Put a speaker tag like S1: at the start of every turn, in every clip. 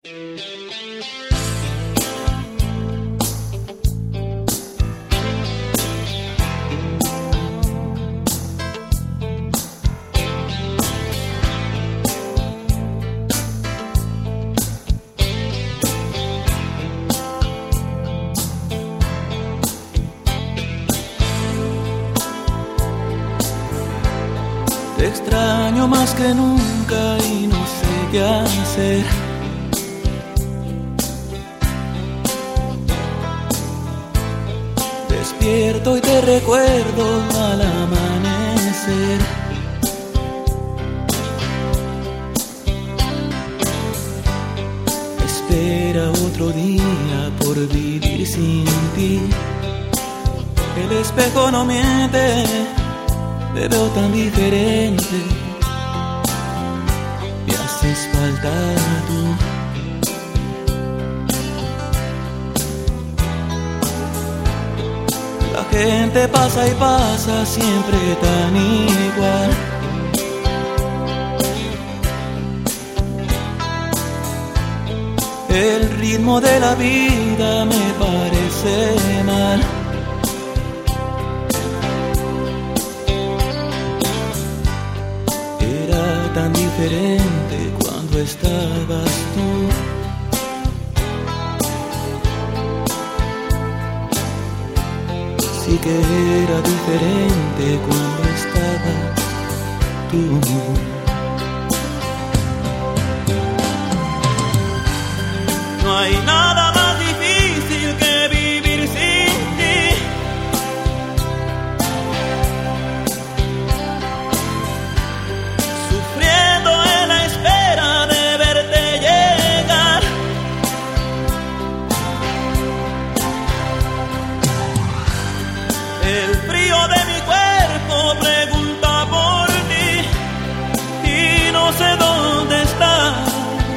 S1: Te extraño más que nunca y no sé qué hacer. Despierto y te recuerdo al amanecer. Espera otro día por vivir sin ti. El espejo no miente, te veo tan diferente. Me haces falta tú. La gente pasa y pasa siempre tan igual. El ritmo de la vida me parece mal. Tan diferente cuando estabas tú. Sí que era diferente cuando estabas tú. No hay nada más difícil que vivir sin ti. Sufriendo en la espera de verte llegar. El frío de mi cuerpo pregunta por ti y no sé dónde estás.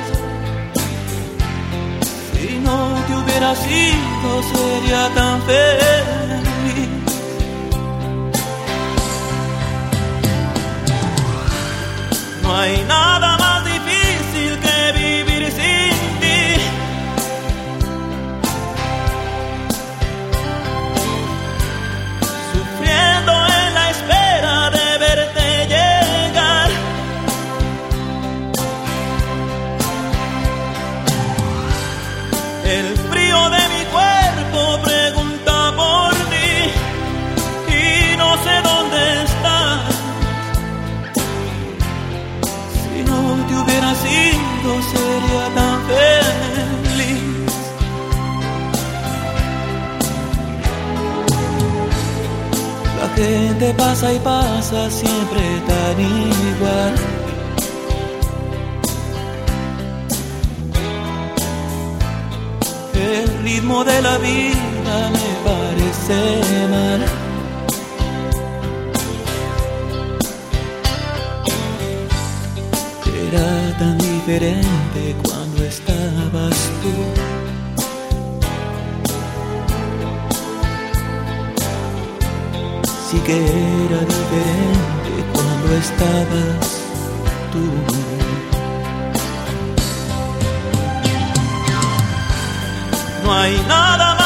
S1: Si no te hubiera sido sería tan feliz. No hay nada más difícil que vivir sin ti. Sufriendo en la espera de verte llegar. El frío de mi cuerpo pregunta por ti y no sé dónde estás. Si no te hubiera sido sería tan feliz. La gente pasa y pasa siempre tan igual. El ritmo de la vida me parece mal. Era tan diferente cuando estabas tú. Sí que era diferente cuando estabas tú. No hay nada más